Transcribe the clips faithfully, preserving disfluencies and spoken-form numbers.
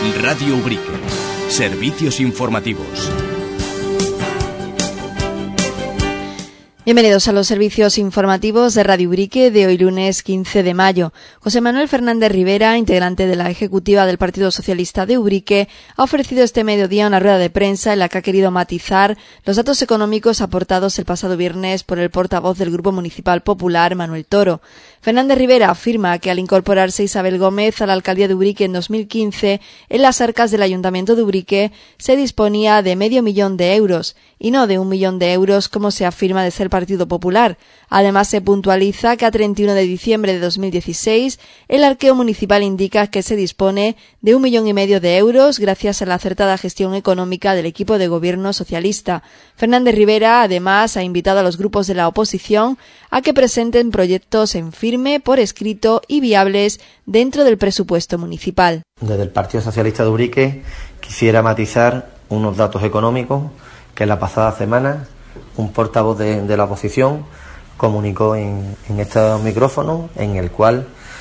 Radio Ubrique. Servicios informativos. Bienvenidos a los servicios informativos de Radio Ubrique de hoy lunes quince de mayo. José Manuel Fernández Rivera, integrante de la ejecutiva del Partido Socialista de Ubrique, ha ofrecido este mediodía una rueda de prensa en la que ha querido matizar los datos económicos aportados el pasado viernes por el portavoz del Grupo Municipal Popular, Manuel Toro. Fernández Rivera afirma que al incorporarse Isabel Gómez a la alcaldía de Ubrique en dos mil quince, en las arcas del Ayuntamiento de Ubrique se disponía de medio millón de euros y no de un millón de euros como se afirma de ser Partido Popular. Además, se puntualiza que a treinta y uno de diciembre de dos mil dieciséis el arqueo municipal indica que se dispone de un millón y medio de euros gracias a la acertada gestión económica del equipo de gobierno socialista. Fernández Rivera, además, ha invitado a los grupos de la oposición a que presenten proyectos en firme, por escrito y viables dentro del presupuesto municipal. Desde el Partido Socialista de Ubrique quisiera matizar unos datos económicos que la pasada semana un portavoz de, de la oposición comunicó en, en estos micrófonos, en el cual,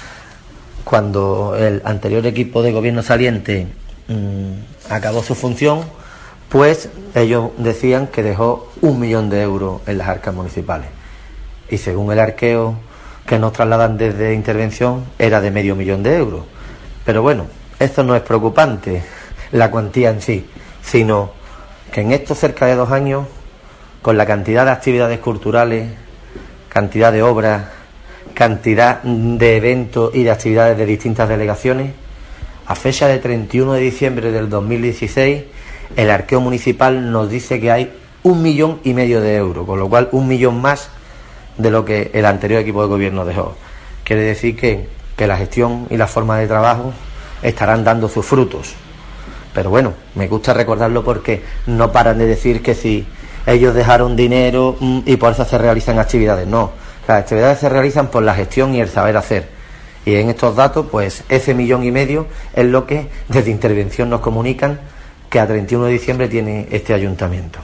cuando el anterior equipo de gobierno saliente mmm, acabó su función, pues ellos decían que dejó un millón de euros en las arcas municipales. Y según el arqueo que nos trasladan desde intervención, era de medio millón de euros. Pero bueno, esto no es preocupante, la cuantía en sí, sino que en estos cerca de dos años, con la cantidad de actividades culturales, cantidad de obras, cantidad de eventos y de actividades de distintas delegaciones, a fecha de treinta y uno de diciembre del dos mil dieciséis, el arqueo municipal nos dice que hay un millón y medio de euros, con lo cual un millón más de lo que el anterior equipo de gobierno dejó. Quiere decir que, que la gestión y la forma de trabajo estarán dando sus frutos. Pero bueno, me gusta recordarlo porque no paran de decir que si ellos dejaron dinero y por eso se realizan actividades. No, las actividades se realizan por la gestión y el saber hacer. Y en estos datos, pues ese millón y medio es lo que desde intervención nos comunican que a treinta y uno de diciembre tiene este ayuntamiento.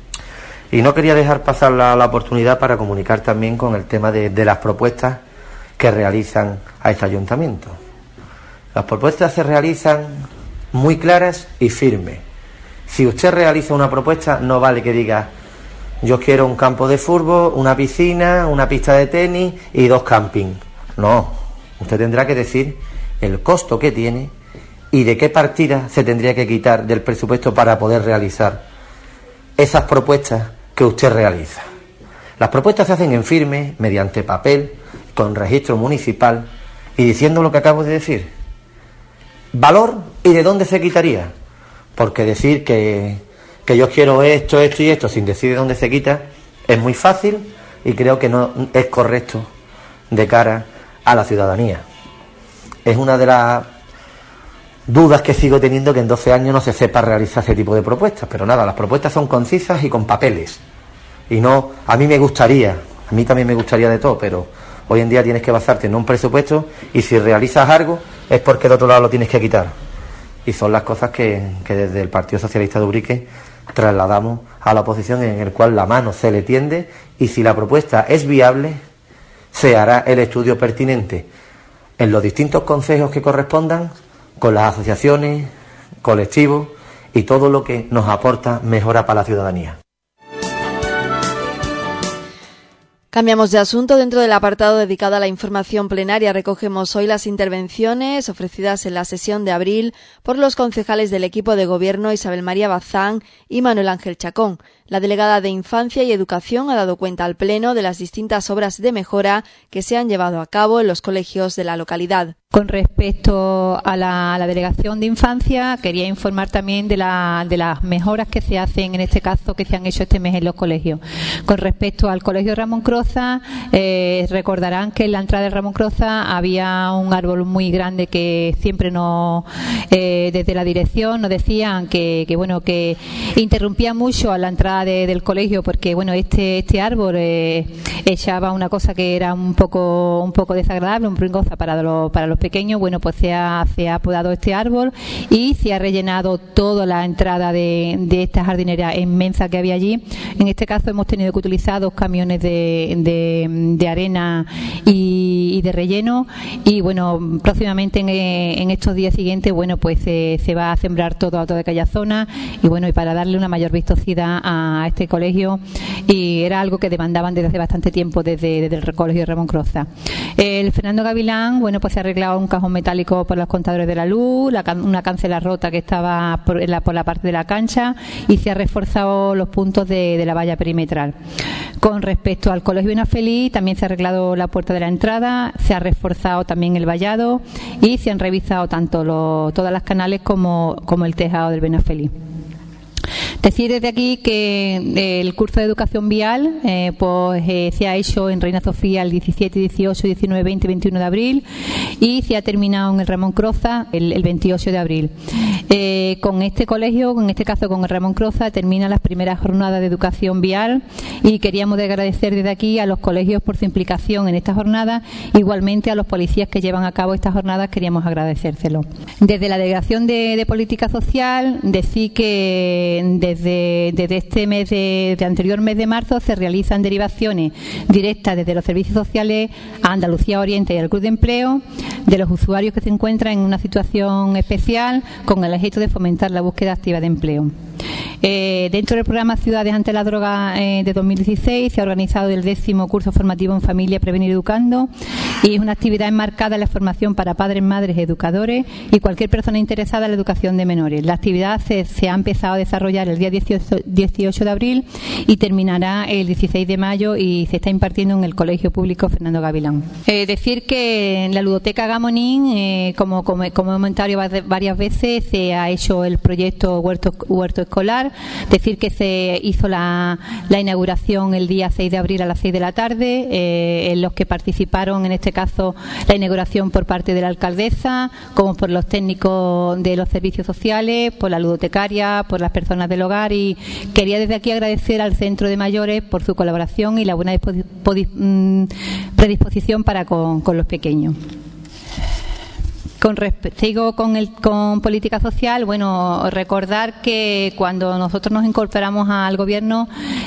Y no quería dejar pasar la, la oportunidad para comunicar también con el tema de, de las propuestas que realizan a este ayuntamiento. Las propuestas se realizan muy claras y firmes. Si usted realiza una propuesta, no vale que diga: yo quiero un campo de fútbol, una piscina, una pista de tenis y dos campings. No, usted tendrá que decir el costo que tiene y de qué partida se tendría que quitar del presupuesto para poder realizar esas propuestas que usted realiza. Las propuestas se hacen en firme, mediante papel, con registro municipal y diciendo lo que acabo de decir. Valor y de dónde se quitaría. Porque decir que, que yo quiero esto, esto y esto sin decir de dónde se quita es muy fácil y creo que no es correcto de cara a la ciudadanía. Es una de las dudas que sigo teniendo, que en doce años no se sepa realizar ese tipo de propuestas. Pero nada, las propuestas son concisas y con papeles. Y no, a mí me gustaría, a mí también me gustaría de todo, pero hoy en día tienes que basarte en un presupuesto y si realizas algo es porque de otro lado lo tienes que quitar. Y son las cosas que, que desde el Partido Socialista de Ubrique trasladamos a la oposición, en el cual la mano se le tiende y si la propuesta es viable, se hará el estudio pertinente en los distintos consejos que correspondan, con las asociaciones, colectivos y todo lo que nos aporta mejora para la ciudadanía. Cambiamos de asunto. Dentro del apartado dedicado a la información plenaria recogemos hoy las intervenciones ofrecidas en la sesión de abril por los concejales del equipo de gobierno Isabel María Bazán y Manuel Ángel Chacón. La delegada de Infancia y Educación ha dado cuenta al Pleno de las distintas obras de mejora que se han llevado a cabo en los colegios de la localidad. Con respecto a la, a la Delegación de Infancia, quería informar también de, la, de las mejoras que se hacen, en este caso, que se han hecho este mes en los colegios. Con respecto al Colegio Ramón Croza, eh, recordarán que en la entrada de Ramón Croza había un árbol muy grande que siempre nos, eh, desde la dirección nos decían que, que bueno, que interrumpía mucho a la entrada de, del colegio, porque bueno, este, este árbol eh, echaba una cosa que era un poco, un poco desagradable, un pringoza para los, para los pequeños, bueno, pues se ha, se ha podado este árbol y se ha rellenado toda la entrada de, de esta jardinera inmensa que había allí. En este caso hemos tenido que utilizar dos camiones de, de, de arena y, y de relleno, y bueno, próximamente en, en estos días siguientes, bueno, pues se, se va a sembrar todo, toda aquella zona, y bueno, y para darle una mayor vistosidad a este colegio, y era algo que demandaban desde hace bastante tiempo desde, desde el colegio Ramón Croza. El Fernando Gavilán, bueno, pues se ha arreglado un cajón metálico por los contadores de la luz, la, una cancela rota que estaba por la, por la parte de la cancha, y se ha reforzado los puntos de, de la valla perimetral. Con respecto al colegio Benafeliz, también se ha arreglado la puerta de la entrada, se ha reforzado también el vallado y se han revisado tanto los, todas las canales como, como el tejado del Benafeliz. Decir desde aquí que el curso de educación vial eh, pues eh, se ha hecho en Reina Sofía el diecisiete, dieciocho, diecinueve, veinte y veintiuno de abril, y se ha terminado en el Ramón Croza el, el veintiocho de abril. Eh, con este colegio, en este caso con el Ramón Croza, terminan las primeras jornadas de educación vial, y queríamos de agradecer desde aquí a los colegios por su implicación en esta jornada. Igualmente a los policías que llevan a cabo estas jornadas queríamos agradecérselo. Desde la Delegación de, de Política Social, decir que desde, desde este mes de, de anterior mes de marzo se realizan derivaciones directas desde los servicios sociales a Andalucía Oriente y al Club de Empleo de los usuarios que se encuentran en una situación especial, con el objeto de fomentar la búsqueda activa de empleo. Eh, dentro del programa Ciudades ante la Droga eh, de dos mil dieciséis se ha organizado el décimo curso formativo en Familia Prevenir Educando, y es una actividad enmarcada en la formación para padres, madres, educadores y cualquier persona interesada en la educación de menores. La actividad se, se ha empezado a desarrollar el día dieciocho de abril y terminará el dieciséis de mayo, y se está impartiendo en el Colegio Público Fernando Gavilán. Eh, decir que en la Ludoteca Gamonín, eh, como, como, como he comentado varias veces, se ha hecho el proyecto Huerto, Huerto Escolar. Decir que se hizo la, la inauguración el día seis de abril a las seis de la tarde, eh, en los que participaron, en este caso, la inauguración por parte de la alcaldesa, como por los técnicos de los servicios sociales, por la ludotecaria, por las personas del hogar, y quería desde aquí agradecer al Centro de Mayores por su colaboración y la buena predisposición para con, con los pequeños. Con respecto con el con política social, bueno, recordar que cuando nosotros nos incorporamos al gobierno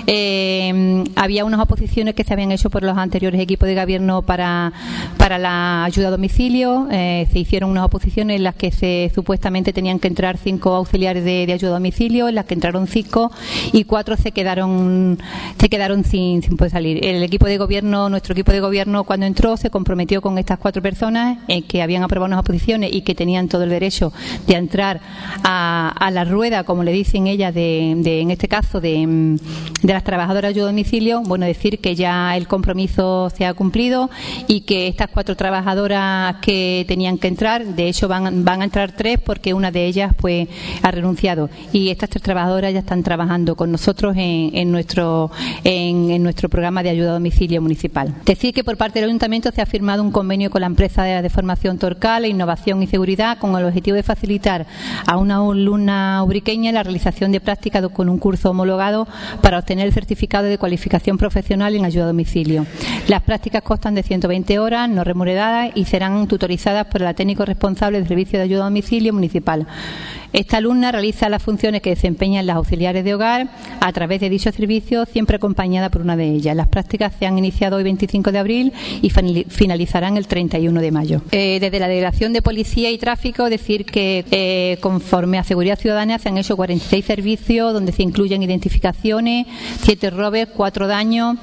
eh, había unas oposiciones que se habían hecho por los anteriores equipos de gobierno para para la ayuda a domicilio. Eh, se hicieron unas oposiciones en las que se supuestamente tenían que entrar cinco auxiliares de, de ayuda a domicilio, en las que entraron cinco y cuatro se quedaron se quedaron sin, sin poder salir. El equipo de gobierno, nuestro equipo de gobierno, cuando entró, se comprometió con estas cuatro personas eh, que habían aprobado unas oposiciones y que tenían todo el derecho de entrar a, a la rueda, como le dicen ellas, de, de, en este caso de, de las trabajadoras de ayuda a domicilio. Bueno, decir que ya el compromiso se ha cumplido y que estas cuatro trabajadoras que tenían que entrar, de hecho van, van a entrar tres, porque una de ellas pues ha renunciado, y estas tres trabajadoras ya están trabajando con nosotros en, en nuestro en, en nuestro programa de ayuda a domicilio municipal. Decir que por parte del Ayuntamiento se ha firmado un convenio con la empresa de, de formación Torcal e Innovación y Seguridad, con el objetivo de facilitar a una alumna ubriqueña la realización de prácticas con un curso homologado para obtener el certificado de cualificación profesional en ayuda a domicilio. Las prácticas constan de ciento veinte horas no remuneradas y serán tutorizadas por el técnico responsable del servicio de ayuda a domicilio municipal. Esta alumna realiza las funciones que desempeñan las auxiliares de hogar a través de dichos servicios, siempre acompañada por una de ellas. Las prácticas se han iniciado hoy veinticinco de abril y finalizarán el treinta y uno de mayo. Eh, desde la Delegación de Policía y Tráfico, decir que eh, conforme a Seguridad Ciudadana se han hecho cuarenta y seis servicios, donde se incluyen identificaciones, siete robos, cuatro daños,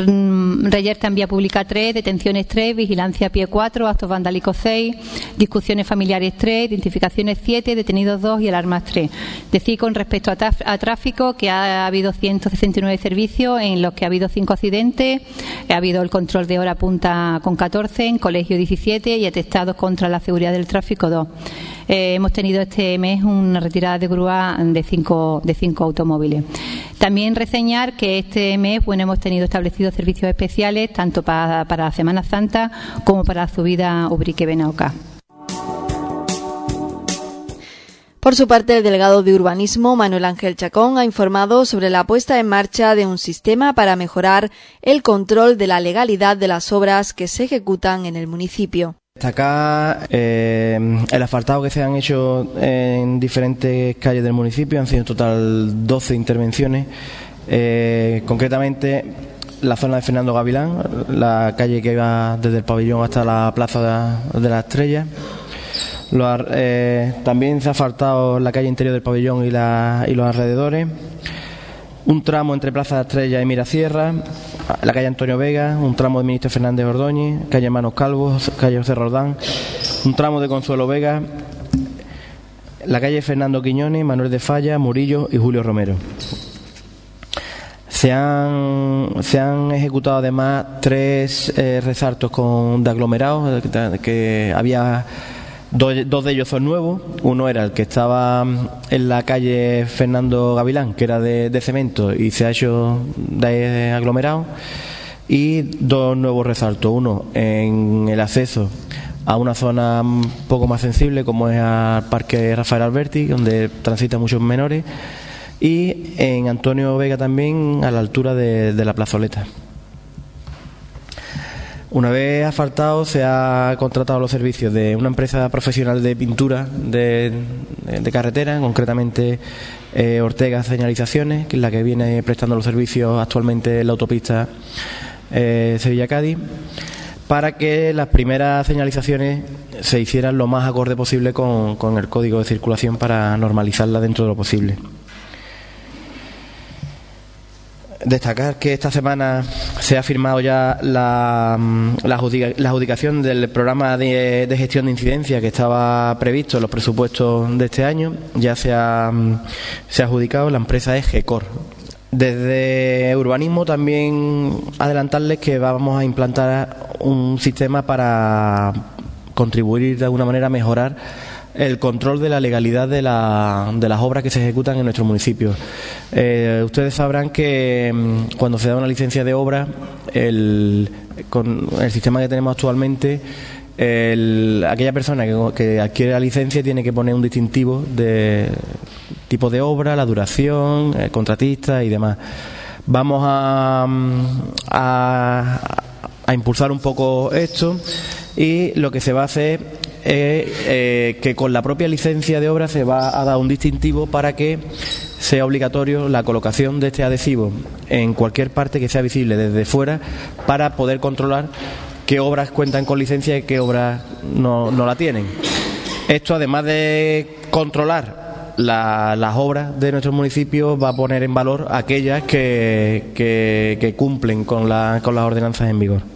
reyerta en vía pública tres, detenciones tres, vigilancia a pie cuatro, actos vandálicos seis, discusiones familiares tres, identificaciones siete, detenidos dos y alarmas tres. Decir con respecto a, a tráfico que ha habido ciento sesenta y nueve servicios en los que ha habido cinco accidentes, ha habido el control de hora punta con catorce, en colegio diecisiete y atestados contra la seguridad del tráfico dos. Eh, hemos tenido este mes una retirada de grúa de cinco, de cinco automóviles. También reseñar que este mes bueno, hemos tenido establecidos servicios especiales tanto para, para la Semana Santa como para la subida Ubrique-Benaocá. Por su parte, el delegado de Urbanismo, Manuel Ángel Chacón, ha informado sobre la puesta en marcha de un sistema para mejorar el control de la legalidad de las obras que se ejecutan en el municipio. Destacar eh, el asfaltado que se han hecho en diferentes calles del municipio. Han sido en total doce intervenciones. Eh, concretamente, la zona de Fernando Gavilán, la calle que iba desde el pabellón hasta la Plaza de la Estrella. Los, eh, también se ha asfaltado la calle interior del pabellón y, la, y los alrededores. Un tramo entre Plaza de la Estrella y Mirasierra, la calle Antonio Vega, un tramo de Ministro Fernández Ordóñez, calle Hermanos Calvos, calle José Roldán, un tramo de Consuelo Vega, la calle Fernando Quiñones, Manuel de Falla, Murillo y Julio Romero. Se han, se han ejecutado además tres eh, resaltos con, de aglomerados, que, que había... Dos, dos de ellos son nuevos. Uno era el que estaba en la calle Fernando Gavilán, que era de, de cemento y se ha hecho de aglomerado, y dos nuevos resaltos. Uno en el acceso a una zona un poco más sensible, como es al Parque Rafael Alberti, donde transitan muchos menores, y en Antonio Vega también, a la altura de, de la plazoleta. Una vez asfaltado, se ha contratado los servicios de una empresa profesional de pintura de, de carretera, concretamente eh, Ortega Señalizaciones, que es la que viene prestando los servicios actualmente en la autopista eh, Sevilla-Cádiz, para que las primeras señalizaciones se hicieran lo más acorde posible con, con el código de circulación, para normalizarla dentro de lo posible. Destacar que esta semana se ha firmado ya la, la, adjudica, la adjudicación del programa de, de gestión de incidencia que estaba previsto en los presupuestos de este año. Ya se ha, se ha adjudicado, la empresa es GECOR. Desde urbanismo también adelantarles que vamos a implantar un sistema para contribuir de alguna manera a mejorar el control de la legalidad de, la, de las obras que se ejecutan en nuestro municipio. Eh, ustedes sabrán que mmm, cuando se da una licencia de obra, el, con el sistema que tenemos actualmente, el, aquella persona que, que adquiere la licencia tiene que poner un distintivo de tipo de obra, la duración, el contratista y demás. Vamos a, a, a impulsar un poco esto, y lo que se va a hacer es eh, que con la propia licencia de obra se va a dar un distintivo para que sea obligatorio la colocación de este adhesivo en cualquier parte que sea visible desde fuera, para poder controlar qué obras cuentan con licencia y qué obras no, no la tienen. Esto, además de controlar la, las obras de nuestro municipio, va a poner en valor aquellas que, que, que cumplen con, la, con las ordenanzas en vigor.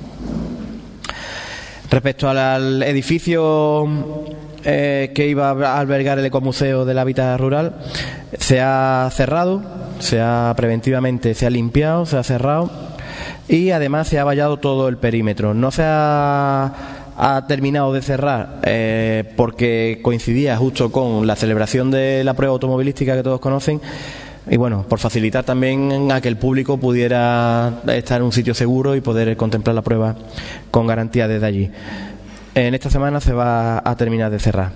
Respecto al, al edificio eh, que iba a albergar el ecomuseo del hábitat rural, se ha cerrado, se ha preventivamente se ha limpiado, se ha cerrado, y además se ha vallado todo el perímetro. No se ha, ha terminado de cerrar eh, porque coincidía justo con la celebración de la prueba automovilística que todos conocen. Y bueno, por facilitar también a que el público pudiera estar en un sitio seguro y poder contemplar la prueba con garantía desde allí. En esta semana se va a terminar de cerrar.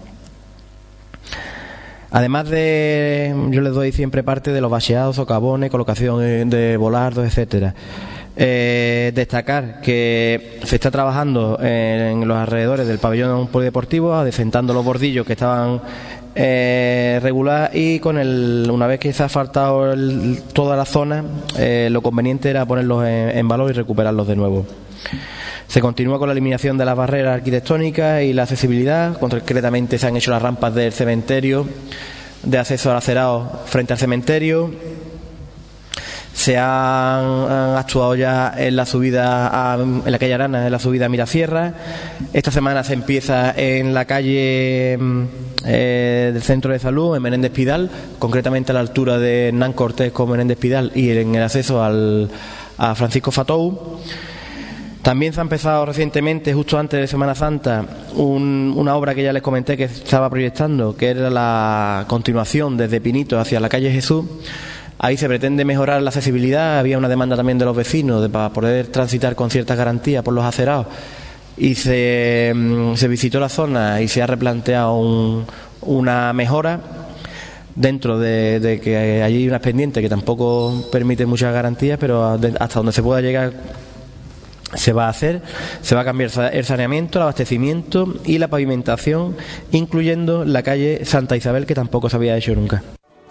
Además de, yo les doy siempre parte de los bacheados, socavones, colocación de volardos, etcétera. Eh, destacar que se está trabajando en los alrededores del pabellón polideportivo, adecentando los bordillos que estaban Eh, regular, y con el una vez que se ha asfaltado el, toda la zona, eh, lo conveniente era ponerlos en, en valor y recuperarlos de nuevo. Se continúa con la eliminación de las barreras arquitectónicas y la accesibilidad. Concretamente se han hecho las rampas del cementerio, de acceso al acerado frente al cementerio. Se han, han actuado ya en la subida a, en la calle Arana, en la subida a Mirasierra. Esta semana se empieza en la calle eh, del Centro de Salud, en Menéndez Pidal, concretamente a la altura de Hernán Cortés con Menéndez Pidal, y en el acceso al, a Francisco Fatou. También se ha empezado recientemente, justo antes de Semana Santa, un, una obra que ya les comenté que estaba proyectando, que era la continuación desde Pinito hacia la calle Jesús. Ahí se pretende mejorar la accesibilidad. Había una demanda también de los vecinos de, para poder transitar con ciertas garantías por los acerados, y se, se visitó la zona y se ha replanteado un, una mejora dentro de, de que allí hay unas pendientes que tampoco permiten muchas garantías, pero hasta donde se pueda llegar se va a hacer, se va a cambiar el saneamiento, el abastecimiento y la pavimentación, incluyendo la calle Santa Isabel, que tampoco se había hecho nunca.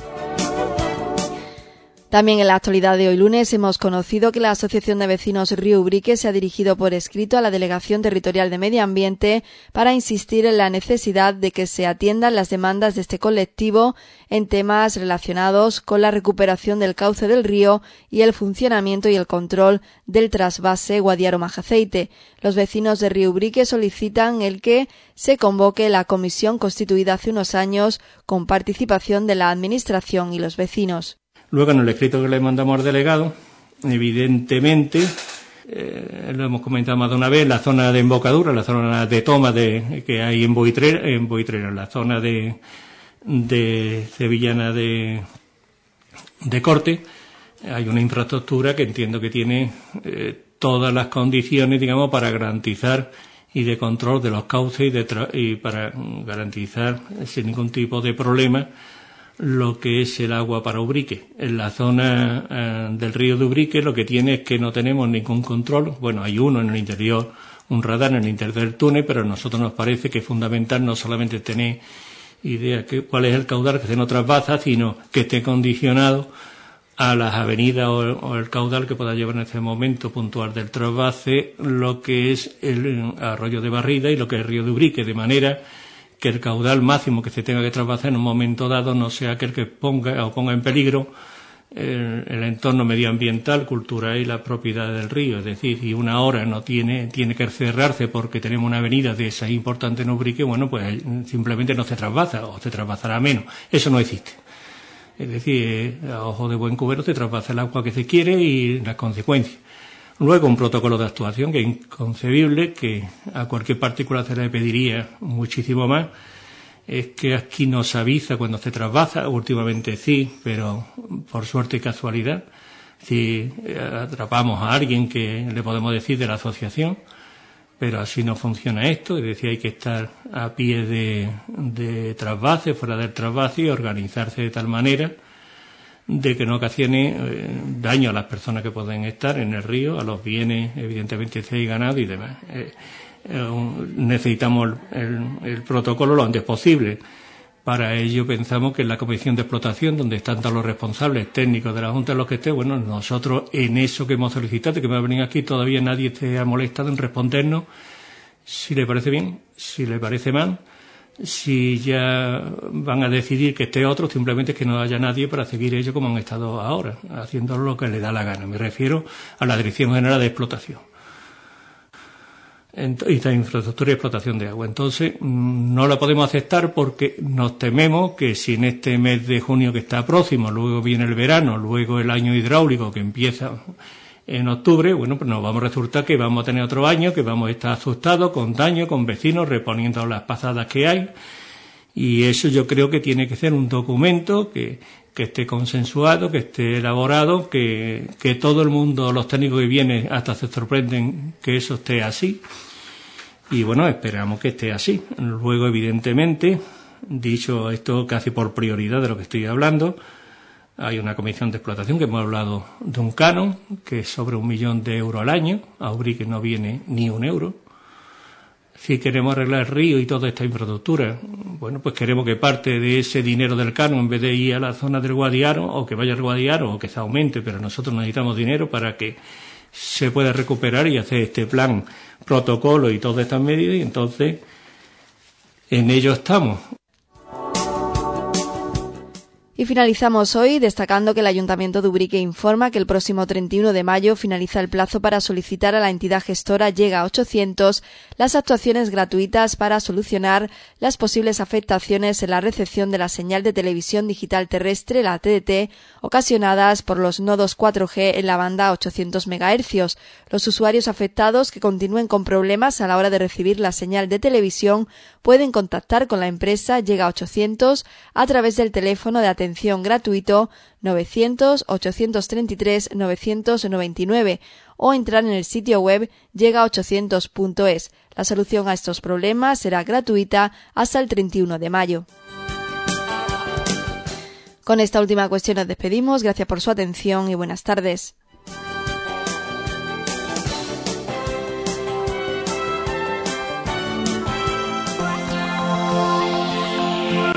También en la actualidad de hoy lunes hemos conocido que la Asociación de Vecinos Río Ubrique se ha dirigido por escrito a la Delegación Territorial de Medio Ambiente para insistir en la necesidad de que se atiendan las demandas de este colectivo en temas relacionados con la recuperación del cauce del río y el funcionamiento y el control del trasvase Guadiaro-Majaceite. Los vecinos de Río Ubrique solicitan el que se convoque la comisión constituida hace unos años con participación de la Administración y los vecinos. Luego, en el escrito que le mandamos al delegado, evidentemente, eh, lo hemos comentado más de una vez, la zona de embocadura, la zona de toma de, que hay en Boitrera, en Boitrera, la zona de, de Sevillana de, de Corte, hay una infraestructura que entiendo que tiene eh, todas las condiciones, digamos, para garantizar y de control de los cauces y, de tra- y para garantizar sin ningún tipo de problema lo que es el agua para Ubrique. En la zona eh, del río de Ubrique lo que tiene es que no tenemos ningún control. Bueno, hay uno en el interior, un radar en el interior del túnel, pero a nosotros nos parece que es fundamental no solamente tener idea de cuál es el caudal que se nos trasvasa, sino que esté condicionado a las avenidas o, o el caudal que pueda llevar en ese momento puntual del trasvase lo que es el arroyo de Barrida y lo que es el río de Ubrique, de manera que el caudal máximo que se tenga que trasvasar en un momento dado no sea aquel que ponga o ponga en peligro el, el entorno medioambiental, cultural y la propiedad del río. Es decir, si una hora no tiene tiene que cerrarse porque tenemos una avenida de esa importante en Ubrique, bueno, pues simplemente no se trasvasa o se trasvasará menos. Eso no existe. Es decir, a ojo de buen cubero se trasvasa el agua que se quiere y las consecuencias. Luego, un protocolo de actuación que es inconcebible, que a cualquier particular se le pediría muchísimo más, es que aquí nos avisa cuando se trasvasa, últimamente sí, pero por suerte y casualidad, si atrapamos a alguien que le podemos decir de la asociación, pero así no funciona esto, es decir, hay que estar a pie de, de trasvase, fuera del trasvase y organizarse de tal manera de que no ocasione eh, daño a las personas que pueden estar en el río, a los bienes, evidentemente, si hay ganado y demás. Eh, eh, un, necesitamos el, el, el protocolo lo antes posible. Para ello pensamos que en la comisión de explotación, donde están todos los responsables técnicos de la Junta, los que esté, bueno, nosotros en eso que hemos solicitado, que me va a venir aquí, todavía nadie se ha molestado en respondernos si le parece bien, si le parece mal. Si ya van a decidir que esté otro, simplemente es que no haya nadie para seguir ello como han estado ahora, haciendo lo que le da la gana. Me refiero a la Dirección General de Explotación y de Infraestructura y Explotación de Agua. Entonces, no la podemos aceptar porque nos tememos que si en este mes de junio que está próximo, luego viene el verano, luego el año hidráulico que empieza en octubre, bueno, pues nos vamos a resultar que vamos a tener otro año, que vamos a estar asustados, con daño, con vecinos, reponiendo las pasadas que hay. Y eso yo creo que tiene que ser un documento que, que esté consensuado, que esté elaborado, que, que todo el mundo, los técnicos que vienen, hasta se sorprenden que eso esté así. Y bueno, esperamos que esté así. Luego, evidentemente, dicho esto casi por prioridad de lo que estoy hablando, hay una comisión de explotación que hemos hablado de un canon, que es sobre un millón de euros al año. A Ubrique no viene ni un euro. Si queremos arreglar el río y toda esta infraestructura, bueno, pues queremos que parte de ese dinero del canon, en vez de ir a la zona del Guadiaro, o que vaya al Guadiaro, o que se aumente, pero nosotros necesitamos dinero para que se pueda recuperar y hacer este plan, protocolo y todas estas medidas, y entonces en ello estamos. Y finalizamos hoy destacando que el Ayuntamiento de Ubrique informa que el próximo treinta y uno de mayo finaliza el plazo para solicitar a la entidad gestora Llega ochocientos las actuaciones gratuitas para solucionar las posibles afectaciones en la recepción de la señal de televisión digital terrestre, la T D T, ocasionadas por los nodos cuatro G en la banda ochocientos megahercios. Los usuarios afectados que continúen con problemas a la hora de recibir la señal de televisión pueden contactar con la empresa Llega ochocientos a través del teléfono de atención gratuito novecientos, ochocientos treinta y tres, novecientos noventa y nueve o entrar en el sitio web llega ochocientos punto es. La solución a estos problemas será gratuita hasta el treinta y uno de mayo. Con esta última cuestión nos despedimos. Gracias por su atención y buenas tardes.